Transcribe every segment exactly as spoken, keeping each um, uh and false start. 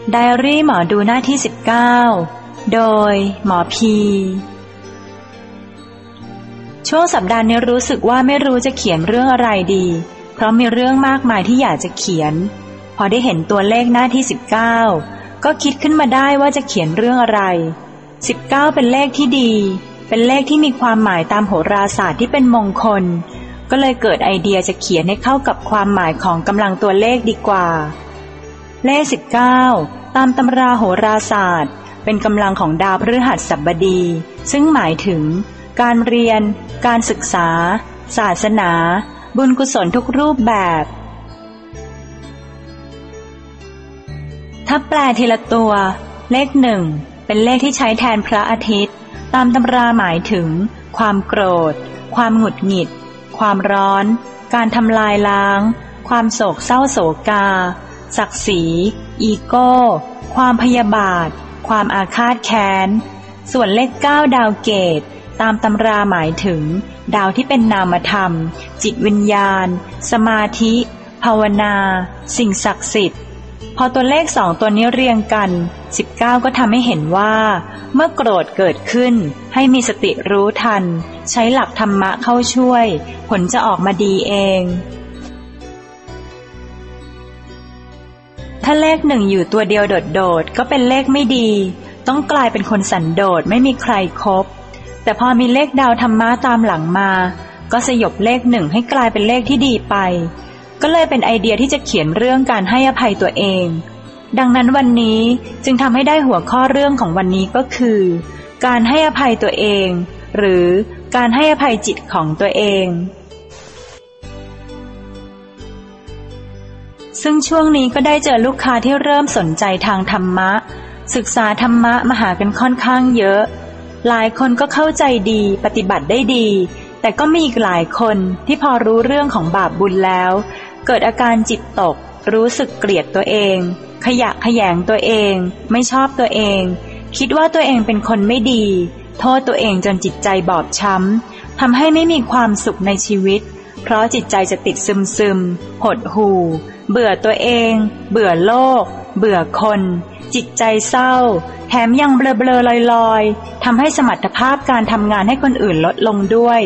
ไดอารี่หมอดูหน้าที่สิบเก้าโดยหมอพีช่วงสัปดาห์นี้รู้สึกว่าไม่รู้จะเขียนเรื่องอะไรดีเพราะมีเรื่องมากมายที่อยากจะเขียนพอได้เห็นตัวเลขหน้าที่สิบเก้าก็คิดขึ้นมาได้ว่าจะเขียนเรื่องอะไรสิบเก้าเป็นเลขที่ดีเป็นเลขที่มีความหมายตามโหราศาสตร์ที่เป็นมงคลก็เลยเกิดไอเดียจะเขียนให้เข้ากับความหมายของกำลังตัวเลขดีกว่าเลขสิบเก้าตามตำราโหราศาสตร์เป็นกำลังของดาวพฤหัสบดีซึ่งหมายถึงการเรียนการศึกษาศาสนาบุญกุศลทุกรูปแบบถ้าแปลทีละตัวเลขหนึ่งเป็นเลขที่ใช้แทนพระอาทิตย์ตามตำราหมายถึงความโกรธความหงุดหงิดความร้อนการทำลายล้างความโศกเศร้าโศกาศักดิ์ศรีอีโก้ความพยาบาทความอาฆาตแค้นส่วนเลขเก้าดาวเกตตามตำราหมายถึงดาวที่เป็นนามธรรมจิตวิญญาณสมาธิภาวนาสิ่งศักดิ์สิทธิ์พอตัวเลขสองตัวนี้เรียงกันสิบเก้าก็ทำให้เห็นว่าเมื่อโกรธเกิดขึ้นให้มีสติรู้ทันใช้หลักธรรมะเข้าช่วยผลจะออกมาดีเองถ้าเลขหนึ่งอยู่ตัวเดียวโดดๆก็เป็นเลขไม่ดีต้องกลายเป็นคนสันโดษไม่มีใครคบแต่พอมีเลขดาวธรรมะตามหลังมาก็สยบเลขหนึ่งให้กลายเป็นเลขที่ดีไปก็เลยเป็นไอเดียที่จะเขียนเรื่องการให้อภัยตัวเองดังนั้นวันนี้จึงทำให้ได้หัวข้อเรื่องของวันนี้ก็คือการให้อภัยตัวเองหรือการให้อภัยจิตของตัวเองซึ่งช่วงนี้ก็ได้เจอลูกค้าที่เริ่มสนใจทางธรรมะศึกษาธรรมะมาหากันค่อนข้างเยอะหลายคนก็เข้าใจดีปฏิบัติได้ดีแต่ก็มีอีกหลายคนที่พอรู้เรื่องของบาปบุญแล้วเกิดอาการจิตตกรู้สึกเกลียดตัวเองขยะแขยงตัวเองไม่ชอบตัวเองคิดว่าตัวเองเป็นคนไม่ดีโทษตัวเองจนจิตใจบอบช้ำทำให้ไม่มีความสุขในชีวิตเพราะจิตใจจะติดซึมซึมหดหู่เบื่อตัวเองเบื่อโลกเบื่อคนจิตใจเศร้าแถมยังเบลอๆลอยๆทำให้สมรรถภาพการทำงานให้คนอื่นลดลงด้วย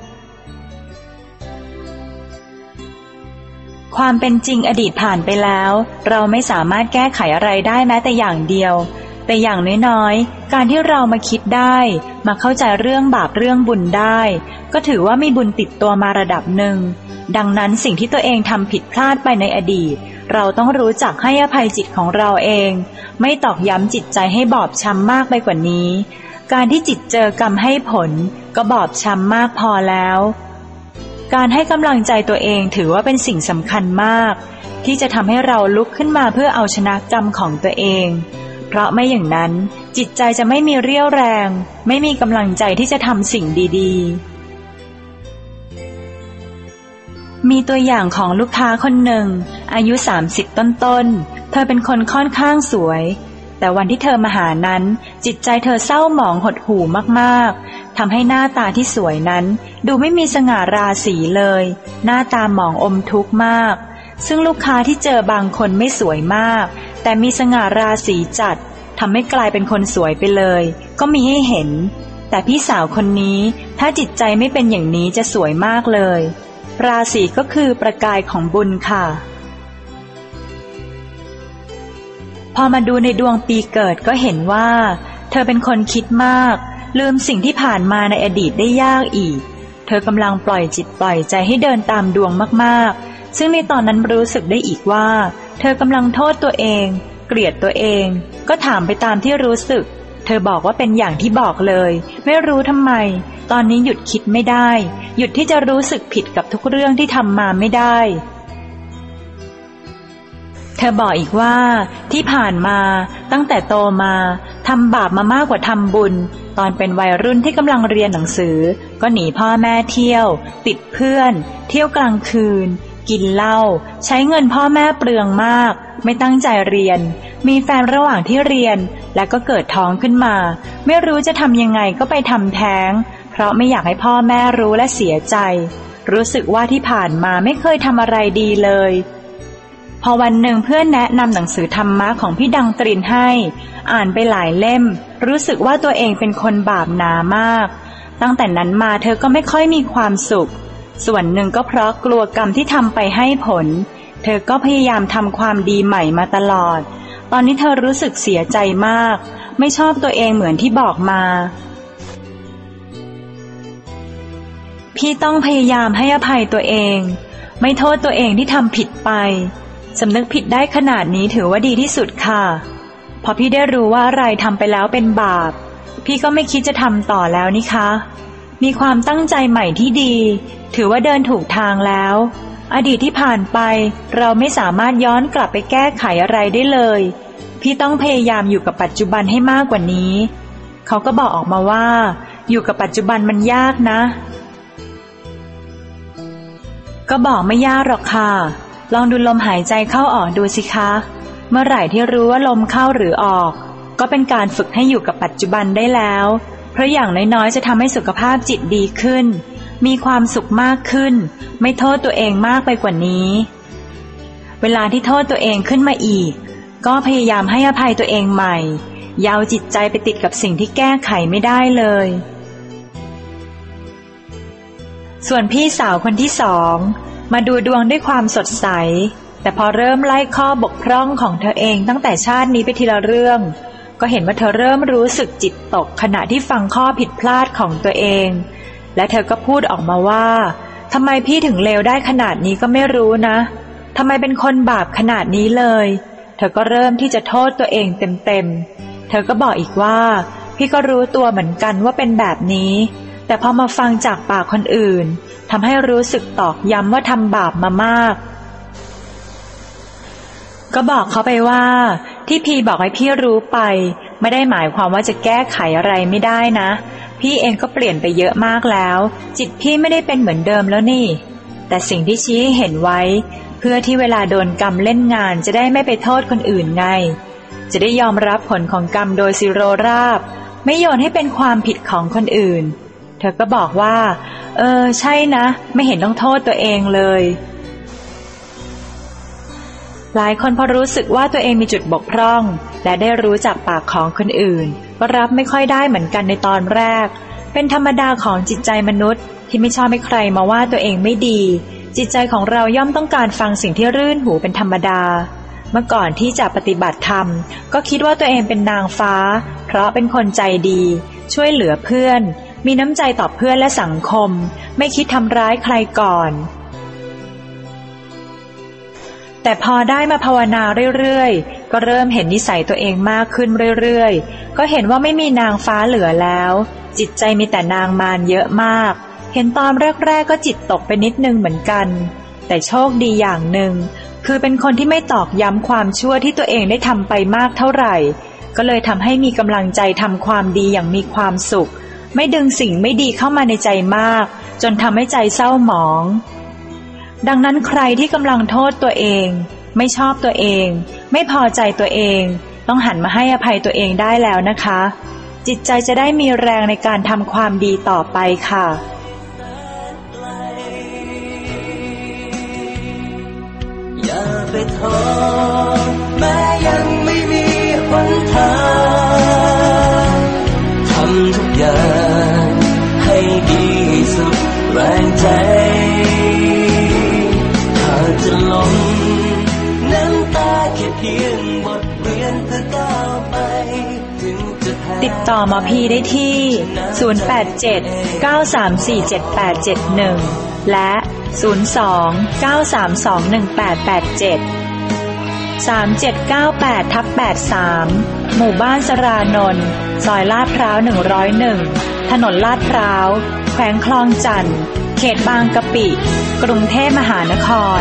ความเป็นจริงอดีตผ่านไปแล้วเราไม่สามารถแก้ไขอะไรได้แม้แต่อย่างเดียวแต่อย่างน้อยๆการที่เรามาคิดได้มาเข้าใจเรื่องบาปเรื่องบุญได้ก็ถือว่ามีบุญติดตัวมาระดับหนึ่งดังนั้นสิ่งที่ตัวเองทำผิดพลาดไปในอดีตเราต้องรู้จักให้อภัยจิตของเราเองไม่ตอกย้ำจิตใจให้บอบช้ำมากไปกว่านี้การที่จิตเจอกรรมให้ผลก็บอบช้ำมากพอแล้วการให้กำลังใจตัวเองถือว่าเป็นสิ่งสำคัญมากที่จะทำให้เราลุกขึ้นมาเพื่อเอาชนะกรรมของตัวเองเพราะไม่อย่างนั้นจิตใจจะไม่มีเรี่ยวแรงไม่มีกำลังใจที่จะทำสิ่งดีๆมีตัวอย่างของลูกค้าคนหนึ่งอายุสามสิบต้นๆเธอเป็นคนค่อนข้างสวยแต่วันที่เธอมาหานั้นจิตใจเธอเศร้าหมองหดหู่มากๆทำให้หน้าตาที่สวยนั้นดูไม่มีสง่าราศีเลยหน้าตาหมองอมทุกข์มากซึ่งลูกค้าที่เจอบางคนไม่สวยมากแต่มีสง่าราศีจัดทำให้กลายเป็นคนสวยไปเลยก็มีให้เห็นแต่พี่สาวคนนี้ถ้าจิตใจไม่เป็นอย่างนี้จะสวยมากเลยราศีก็คือประกายของบุญค่ะพอมาดูในดวงปีเกิดก็เห็นว่าเธอเป็นคนคิดมากลืมสิ่งที่ผ่านมาในอดีตได้ยากอีกเธอกำลังปล่อยจิตปล่อยใจให้เดินตามดวงมากๆซึ่งในตอนนั้นรู้สึกได้อีกว่าเธอกำลังโทษตัวเองเกลียดตัวเองก็ถามไปตามที่รู้สึกเธอบอกว่าเป็นอย่างที่บอกเลยไม่รู้ทำไมตอนนี้หยุดคิดไม่ได้หยุดที่จะรู้สึกผิดกับทุกเรื่องที่ทำมาไม่ได้เธอบอกอีกว่าที่ผ่านมาตั้งแต่โตมาทำบาปมามากกว่าทำบุญตอนเป็นวัยรุ่นที่กำลังเรียนหนังสือก็หนีพ่อแม่เที่ยวติดเพื่อนเที่ยวกลางคืนกินเหล้าใช้เงินพ่อแม่เปลืองมากไม่ตั้งใจเรียนมีแฟนระหว่างที่เรียนและก็เกิดท้องขึ้นมาไม่รู้จะทำยังไงก็ไปทำแท้งเพราะไม่อยากให้พ่อแม่รู้และเสียใจรู้สึกว่าที่ผ่านมาไม่เคยทำอะไรดีเลยพอวันหนึ่งเพื่อนแนะนำหนังสือธรรมะของพี่ดังตรินให้อ่านไปหลายเล่มรู้สึกว่าตัวเองเป็นคนบาปหนามากตั้งแต่นั้นมาเธอก็ไม่ค่อยมีความสุขส่วนหนึ่งก็เพราะกลัวกรรมที่ทำไปให้ผลเธอก็พยายามทำความดีใหม่มาตลอดตอนนี้เธอรู้สึกเสียใจมากไม่ชอบตัวเองเหมือนที่บอกมาพี่ต้องพยายามให้อภัยตัวเองไม่โทษตัวเองที่ทำผิดไปสำนึกผิดได้ขนาดนี้ถือว่าดีที่สุดค่ะพอพี่ได้รู้ว่าอะไรทำไปแล้วเป็นบาปพี่ก็ไม่คิดจะทำต่อแล้วนี่คะมีความตั้งใจใหม่ที่ดีถือว่าเดินถูกทางแล้วอดีตที่ผ่านไปเราไม่สามารถย้อนกลับไปแก้ไขอะไรได้เลยพี่ต้องพยายามอยู่กับปัจจุบันให้มากกว่านี้เขาก็บอกออกมาว่าอยู่กับปัจจุบันมันยากนะก็บอกไม่ยากหรอกค่ะลองดูลมหายใจเข้าออกดูสิคะเมื่อไหร่ที่รู้ว่าลมเข้าหรือออกก็เป็นการฝึกให้อยู่กับปัจจุบันได้แล้วเพราะอย่างน้อยๆจะทำให้สุขภาพจิตดีขึ้นมีความสุขมากขึ้นไม่โทษตัวเองมากไปกว่านี้เวลาที่โทษตัวเองขึ้นมาอีกก็พยายามให้อภัยตัวเองใหม่อย่าเอาจิตใจไปติดกับสิ่งที่แก้ไขไม่ได้เลยส่วนพี่สาวคนที่สองมาดูดวงด้วยความสดใสแต่พอเริ่มไล่ข้อบกพร่องของเธอเองตั้งแต่ชาตินี้ไปทีละเรื่องก็เห็นว่าเธอเริ่มรู้สึกจิตตกขณะที่ฟังข้อผิดพลาดของตัวเองและเธอก็พูดออกมาว่าทำไมพี่ถึงเลวได้ขนาดนี้ก็ไม่รู้นะทำไมเป็นคนบาปขนาดนี้เลยเธอก็เริ่มที่จะโทษตัวเองเต็มๆเธอก็บอกอีกว่าพี่ก็รู้ตัวเหมือนกันว่าเป็นแบบนี้แต่พอมาฟังจากปากคนอื่นทำให้รู้สึกตอกย้ำว่าทำบาปมามากก็บอกเขาไปว่าที่พี่บอกให้พี่รู้ไปไม่ได้หมายความว่าจะแก้ไขอะไรไม่ได้นะพี่เองก็เปลี่ยนไปเยอะมากแล้วจิตพี่ไม่ได้เป็นเหมือนเดิมแล้วนี่แต่สิ่งที่ชี้ให้เห็นไว้เพื่อที่เวลาโดนกรรมเล่นงานจะได้ไม่ไปโทษคนอื่นไงจะได้ยอมรับผลของกรรมโดยสิโรราบไม่โยนให้เป็นความผิดของคนอื่นเธอก็บอกว่าเออใช่นะไม่เห็นต้องโทษตัวเองเลยหลายคนพอรู้สึกว่าตัวเองมีจุดบกพร่องและได้รู้จากปากของคนอื่นก็รับไม่ค่อยได้เหมือนกันในตอนแรกเป็นธรรมดาของจิตใจมนุษย์ที่ไม่ชอบให้ใครมาว่าตัวเองไม่ดีจิตใจของเราย่อมต้องการฟังสิ่งที่รื่นหูเป็นธรรมดาเมื่อก่อนที่จะปฏิบัติธรรมก็คิดว่าตัวเองเป็นนางฟ้าเพราะเป็นคนใจดีช่วยเหลือเพื่อนมีน้ำใจต่อเพื่อนและสังคมไม่คิดทำร้ายใครก่อนแต่พอได้มาภาวนาเรื่อยๆก็เริ่มเห็นนิสัยตัวเองมากขึ้นเรื่อยๆก็เห็นว่าไม่มีนางฟ้าเหลือแล้วจิตใจมีแต่นางมารเยอะมากเห็นตอนแรกๆก็จิตตกไปนิดนึงเหมือนกันแต่โชคดีอย่างหนึ่งคือเป็นคนที่ไม่ตอกย้ำความชั่วที่ตัวเองได้ทำไปมากเท่าไหร่ก็เลยทำให้มีกำลังใจทำความดีอย่างมีความสุขไม่ดึงสิ่งไม่ดีเข้ามาในใจมากจนทำให้ใจเศร้าหมองดังนั้นใครที่กำลังโทษตัวเองไม่ชอบตัวเองไม่พอใจตัวเองต้องหันมาให้อภัยตัวเองได้แล้วนะคะจิตใจจะได้มีแรงในการทำความดีต่อไปค่ะอย่าไปท้อแม้ยังไม่มีหนทางทำทุกอย่างให้ดีสุดแรงใจถ้าจะล้มน้ำตาแค่เพียงบทเรียนเพื่อก้าวไปถึงจะติดต่อหมอพีได้ที่ศูนย์ แปด เจ็ด เก้า สาม สี่ เจ็ด แปด เจ็ด หนึ่งและศูนย์ สอง เก้า สาม สอง หนึ่ง แปด แปด เจ็ด สาม เจ็ด เก้า แปด แปด สาม หมู่บ้านสรานนท์ซอยลาดพร้าวหนึ่งร้อยเอ็ดถนนลาดพร้าวแขวงคลองจันทน์เขตบางกะปิกรุงเทพมหานคร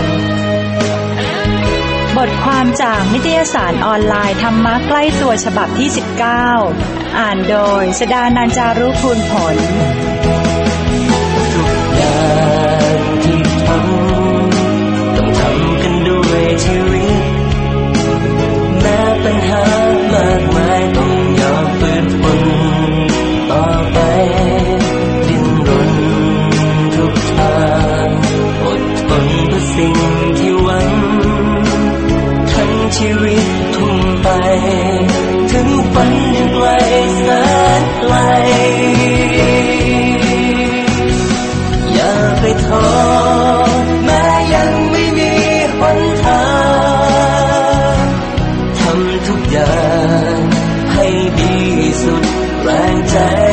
บทความจากนิตยสารออนไลน์ธรรมะใกล้ตัวฉบับที่สิบเก้าอ่านโดยสดานันจารุภูลผลทุกอย่างที่ทำต้องทำกันด้วยชีวิตแม้ปัญหามากมายต้องยอมฝืนทนต่อไปดิ้นรนทุกทางอดทนเพื่อสิ่งที่หวังถึงฝันยังไกลแสนไกลอย่าไปท้อแม้ยังไม่มีหนทางทำทุกอย่างให้ดีสุดแรงใจ